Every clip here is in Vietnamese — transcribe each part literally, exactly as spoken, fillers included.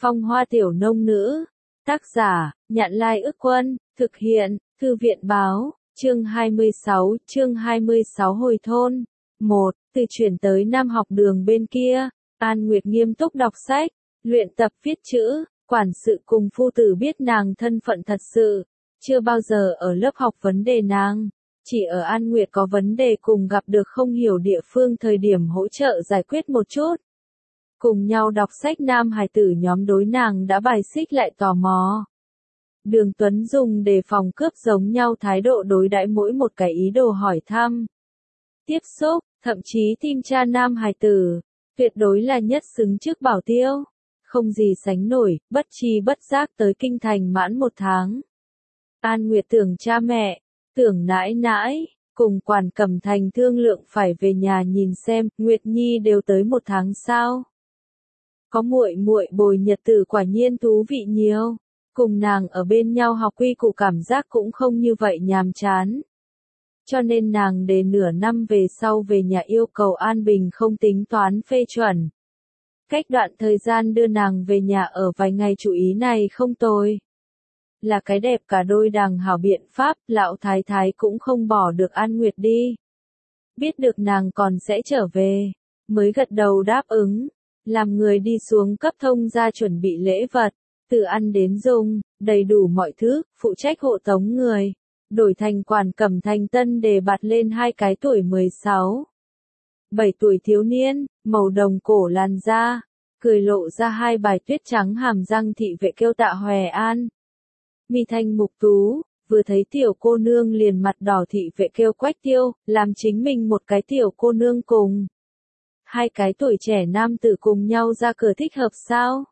Phong hoa tiểu nông nữ. Tác giả, Nhạn Lai Ức Quân, thực hiện, Thư viện báo, chương hai mươi sáu, chương hai mươi sáu hồi thôn. một. Từ chuyển tới Nam học đường bên kia, An Nguyệt nghiêm túc đọc sách, luyện tập viết chữ, quản sự cùng phu tử biết nàng thân phận thật sự, chưa bao giờ ở lớp học vấn đề nàng. Chỉ ở An Nguyệt có vấn đề cùng gặp được không hiểu địa phương thời điểm hỗ trợ giải quyết một chút. Cùng nhau đọc sách nam hài tử nhóm đối nàng đã bài xích lại tò mò. Đường Tuấn dùng để phòng cướp giống nhau thái độ đối đãi mỗi một cái ý đồ hỏi thăm. Tiếp xúc, thậm chí tim cha nam hài tử, tuyệt đối là nhất xứng trước bảo tiêu. Không gì sánh nổi, bất chi bất giác tới kinh thành mãn một tháng. An Nguyệt tưởng cha mẹ, tưởng nãi nãi, cùng Quản Cẩm Thành thương lượng phải về nhà nhìn xem, Nguyệt Nhi đều tới một tháng sao. Có muội muội bồi nhật tử quả nhiên thú vị nhiều, cùng nàng ở bên nhau học quy củ cảm giác cũng không như vậy nhàm chán. Cho nên nàng để nửa năm về sau về nhà yêu cầu An Bình không tính toán phê chuẩn. Cách đoạn thời gian đưa nàng về nhà ở vài ngày chú ý này không tồi. Là cái đẹp cả đôi đàng hảo biện pháp, lão thái thái cũng không bỏ được An Nguyệt đi. Biết được nàng còn sẽ trở về, mới gật đầu đáp ứng, làm người đi xuống cấp thông ra chuẩn bị lễ vật, từ ăn đến dùng, đầy đủ mọi thứ, phụ trách hộ tống người, đổi thành Quản Cẩm Thành tân đề bạt lên hai cái tuổi mười sáu. bảy tuổi thiếu niên, màu đồng cổ làn da, cười lộ ra hai bài tuyết trắng hàm răng thị vệ kêu tạ hòe an. Mi thanh mục tú, vừa thấy tiểu cô nương liền mặt đỏ thị vệ kêu quách tiêu, làm chính mình một cái tiểu cô nương cùng. Hai cái tuổi trẻ nam tử cùng nhau ra cửa thích hợp sao?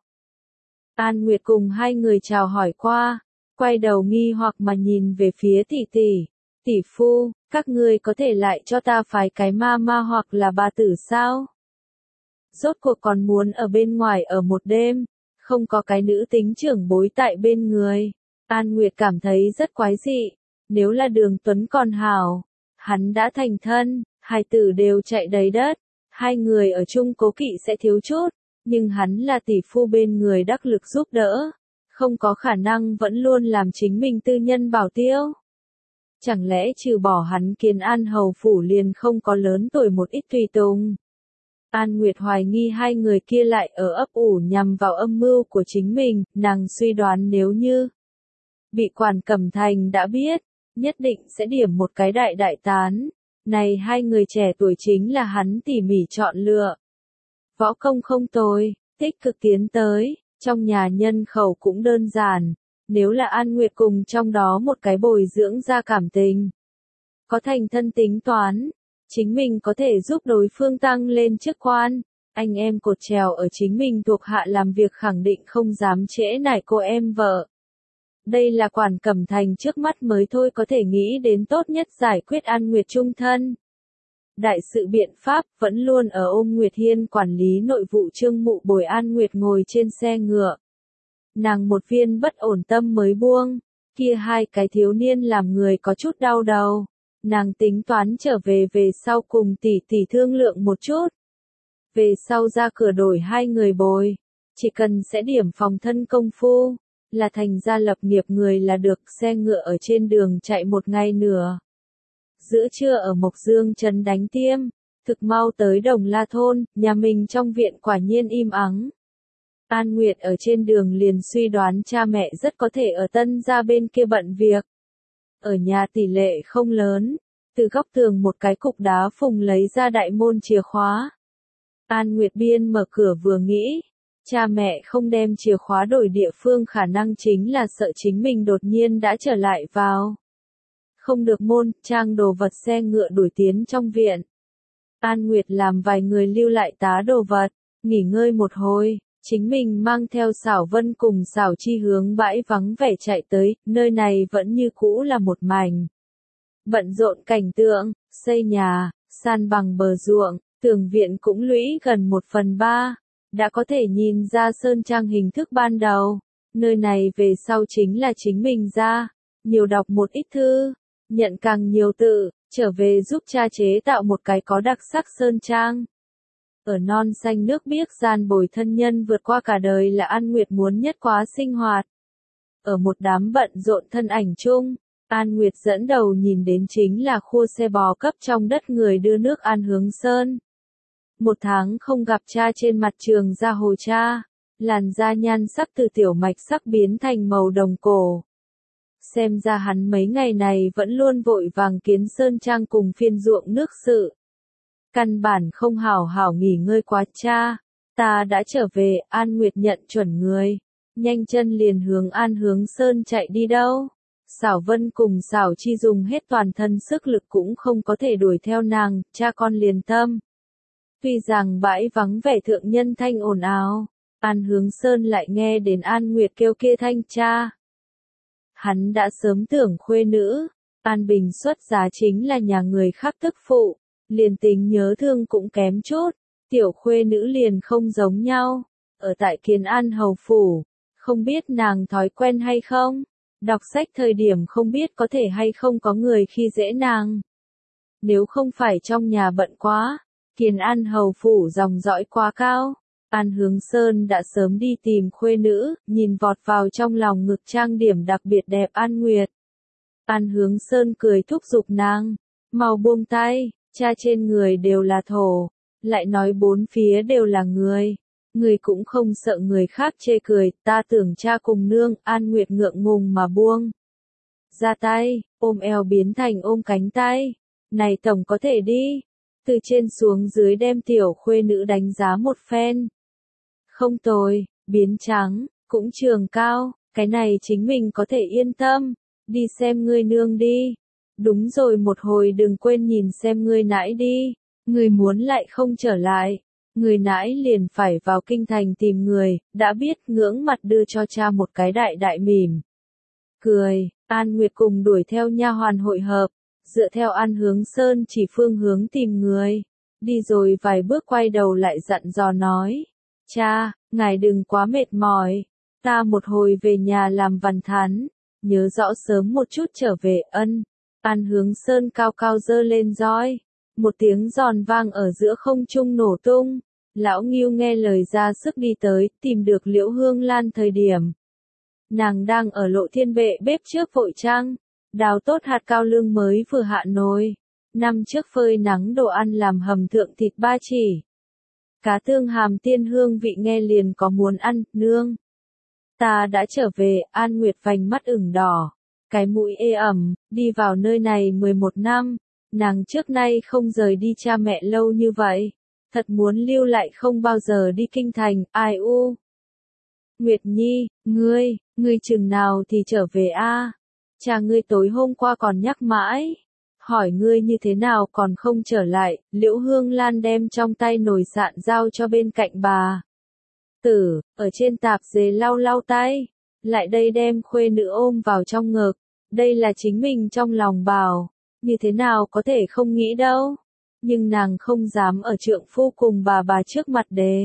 An Nguyệt cùng hai người chào hỏi qua, quay đầu nghi hoặc mà nhìn về phía tỷ tỷ. Tỷ phu, các ngươi có thể lại cho ta phái cái ma ma hoặc là bà tử sao? Rốt cuộc còn muốn ở bên ngoài ở một đêm, không có cái nữ tính trưởng bối tại bên người. An Nguyệt cảm thấy rất quái dị, nếu là Đường Tuấn còn hảo, hắn đã thành thân, hai tử đều chạy đầy đất, hai người ở chung cố kỵ sẽ thiếu chút, nhưng hắn là tỷ phu bên người đắc lực giúp đỡ, không có khả năng vẫn luôn làm chính mình tư nhân bảo tiêu. Chẳng lẽ trừ bỏ hắn Kiến An hầu phủ liền không có lớn tuổi một ít tùy tùng? An Nguyệt hoài nghi hai người kia lại ở ấp ủ nhằm vào âm mưu của chính mình, nàng suy đoán nếu như bị Quản Cẩm Thành đã biết, nhất định sẽ điểm một cái đại đại tán. Này hai người trẻ tuổi chính là hắn tỉ mỉ chọn lựa. Võ công không tồi, tích cực tiến tới, trong nhà nhân khẩu cũng đơn giản. Nếu là An Nguyệt cùng trong đó một cái bồi dưỡng ra cảm tình, có thành thân tính toán, chính mình có thể giúp đối phương tăng lên chức quan. Anh em cột trèo ở chính mình thuộc hạ làm việc khẳng định không dám trễ nải cô em vợ. Đây là Quản Cẩm Thành trước mắt mới thôi có thể nghĩ đến tốt nhất giải quyết An Nguyệt chung thân. Đại sự biện pháp vẫn luôn ở Ôm Nguyệt Hiên quản lý nội vụ Trương Mụ bồi An Nguyệt ngồi trên xe ngựa. Nàng một viên bất ổn tâm mới buông, kia hai cái thiếu niên làm người có chút đau đầu. Nàng tính toán trở về về sau cùng tỷ tỷ thương lượng một chút. Về sau ra cửa đổi hai người bồi, chỉ cần sẽ điểm phòng thân công phu, là thành gia lập nghiệp người là được. Xe ngựa ở trên đường chạy một ngày nửa. Giữa trưa ở Mộc Dương trấn đánh tiêm, thực mau tới Đồng La thôn, nhà mình trong viện quả nhiên im ắng. An Nguyệt ở trên đường liền suy đoán cha mẹ rất có thể ở Tân gia bên kia bận việc. Ở nhà tỷ lệ không lớn, từ góc tường một cái cục đá phùng lấy ra đại môn chìa khóa. An Nguyệt biên mở cửa vừa nghĩ, cha mẹ không đem chìa khóa đổi địa phương khả năng chính là sợ chính mình đột nhiên đã trở lại vào. Không được môn, trang đồ vật xe ngựa đuổi tiến trong viện. An Nguyệt làm vài người lưu lại tá đồ vật, nghỉ ngơi một hồi, chính mình mang theo Xảo Vân cùng Xảo Chi hướng bãi vắng vẻ chạy tới, nơi này vẫn như cũ là một mảnh bận rộn cảnh tượng, xây nhà, san bằng bờ ruộng, tường viện cũng lũy gần một phần ba, đã có thể nhìn ra sơn trang hình thức ban đầu. Nơi này về sau chính là chính mình ra, nhiều đọc một ít thư, nhận càng nhiều tự, trở về giúp cha chế tạo một cái có đặc sắc sơn trang. Ở non xanh nước biếc gian bồi thân nhân vượt qua cả đời là An Nguyệt muốn nhất quá sinh hoạt. Ở một đám bận rộn thân ảnh chung, An Nguyệt dẫn đầu nhìn đến chính là khua xe bò cấp trong đất người đưa nước An Hướng Sơn. Một tháng không gặp cha trên mặt trường ra hồ cha, làn da nhan sắc từ tiểu mạch sắc biến thành màu đồng cổ. Xem ra hắn mấy ngày này vẫn luôn vội vàng kiến sơn trang cùng phiên ruộng nước sự. Căn bản không hảo hảo nghỉ ngơi quá cha. Ta đã trở về, An Nguyệt nhận chuẩn người. Nhanh chân liền hướng An Hướng Sơn chạy đi đâu. Xảo Vân cùng Xảo Chi dùng hết toàn thân sức lực cũng không có thể đuổi theo nàng, cha con liền tâm. Tuy rằng bãi vắng vẻ thượng nhân thanh ồn ào, An Hướng Sơn lại nghe đến An Nguyệt kêu kia thanh cha. Hắn đã sớm tưởng khuê nữ, An Bình xuất giá chính là nhà người khác tức phụ, liền tính nhớ thương cũng kém chút, tiểu khuê nữ liền không giống nhau, ở tại Kiến An hầu phủ, không biết nàng thói quen hay không, đọc sách thời điểm không biết có thể hay không có người khi dễ nàng. Nếu không phải trong nhà bận quá, Kiến An hầu phủ dòng dõi quá cao. An Hướng Sơn đã sớm đi tìm khuê nữ, nhìn vọt vào trong lòng ngực trang điểm đặc biệt đẹp An Nguyệt. An Hướng Sơn cười thúc giục nàng, mau buông tay, cha trên người đều là thổ, lại nói bốn phía đều là người. Người cũng không sợ người khác chê cười, ta tưởng cha cùng nương, An Nguyệt ngượng ngùng mà buông. Ra tay, ôm eo biến thành ôm cánh tay, này tổng có thể đi. Từ trên xuống dưới đem tiểu khuê nữ đánh giá một phen. Không tồi, biến trắng, cũng trường cao, cái này chính mình có thể yên tâm, đi xem ngươi nương đi. Đúng rồi, một hồi đừng quên nhìn xem ngươi nãi đi, ngươi muốn lại không trở lại, người nãi liền phải vào kinh thành tìm người, đã biết, ngưỡng mặt đưa cho cha một cái đại đại mỉm. Cười, An Nguyệt cùng đuổi theo nha hoàn hội hợp, dựa theo An Hướng Sơn chỉ phương hướng tìm người, đi rồi vài bước quay đầu lại dặn dò nói. Cha, ngài đừng quá mệt mỏi, ta một hồi về nhà làm văn thán, nhớ rõ sớm một chút trở về. Ân. An Hướng Sơn cao cao dơ lên roi, một tiếng giòn vang ở giữa không trung nổ tung, lão Ngưu nghe lời ra sức đi tới, tìm được Liễu Hương Lan thời điểm. Nàng đang ở Lộ Thiên Vệ bếp trước vội trang, đào tốt hạt cao lương mới vừa hạ nồi, năm trước phơi nắng đồ ăn làm hầm thượng thịt ba chỉ. Cá tương hàm tiên hương vị nghe liền có muốn ăn, nương. Ta đã trở về, An Nguyệt vành mắt ửng đỏ, cái mũi ê ẩm, đi vào nơi này mười một năm, nàng trước nay không rời đi cha mẹ lâu như vậy, thật muốn lưu lại không bao giờ đi kinh thành, ai u. Nguyệt Nhi, ngươi, ngươi chừng nào thì trở về a? Cha ngươi tối hôm qua còn nhắc mãi. Hỏi ngươi như thế nào còn không trở lại, Liễu Hương Lan đem trong tay nồi sạn giao cho bên cạnh bà. Tử, ở trên tạp dề lau lau tay, lại đây đem khuê nữ ôm vào trong ngực, đây là chính mình trong lòng bảo, như thế nào có thể không nghĩ đâu. Nhưng nàng không dám ở trượng phu cùng bà bà trước mặt đề.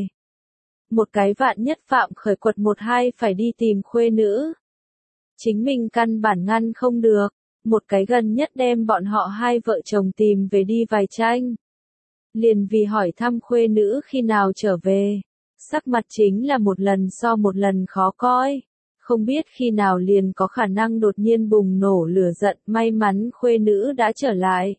Một cái vạn nhất phạm khởi quật một hai phải đi tìm khuê nữ. Chính mình căn bản ngăn không được. Một cái gần nhất đem bọn họ hai vợ chồng tìm về đi vài tranh. Liền vì hỏi thăm khuê nữ khi nào trở về. Sắc mặt chính là một lần so một lần khó coi. Không biết khi nào liền có khả năng đột nhiên bùng nổ lửa giận, may mắn khuê nữ đã trở lại.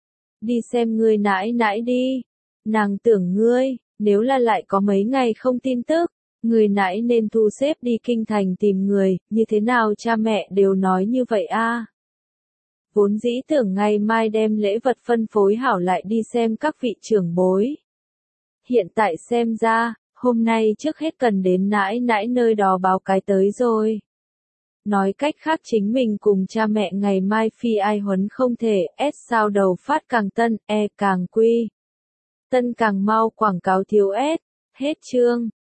Đi xem ngươi nãi nãi đi. Nàng tưởng ngươi, nếu là lại có mấy ngày không tin tức, người nãi nên thu xếp đi kinh thành tìm người, như thế nào cha mẹ đều nói như vậy a. Vốn dĩ tưởng ngày mai đem lễ vật phân phối hảo lại đi xem các vị trưởng bối. Hiện tại xem ra, hôm nay trước hết cần đến nãi nãi nơi đó báo cái tới rồi. Nói cách khác chính mình cùng cha mẹ ngày mai phi ai huấn không thể, S sao đầu phát càng tân, E càng quy. Tân càng mau quảng cáo thiếu S, hết chương.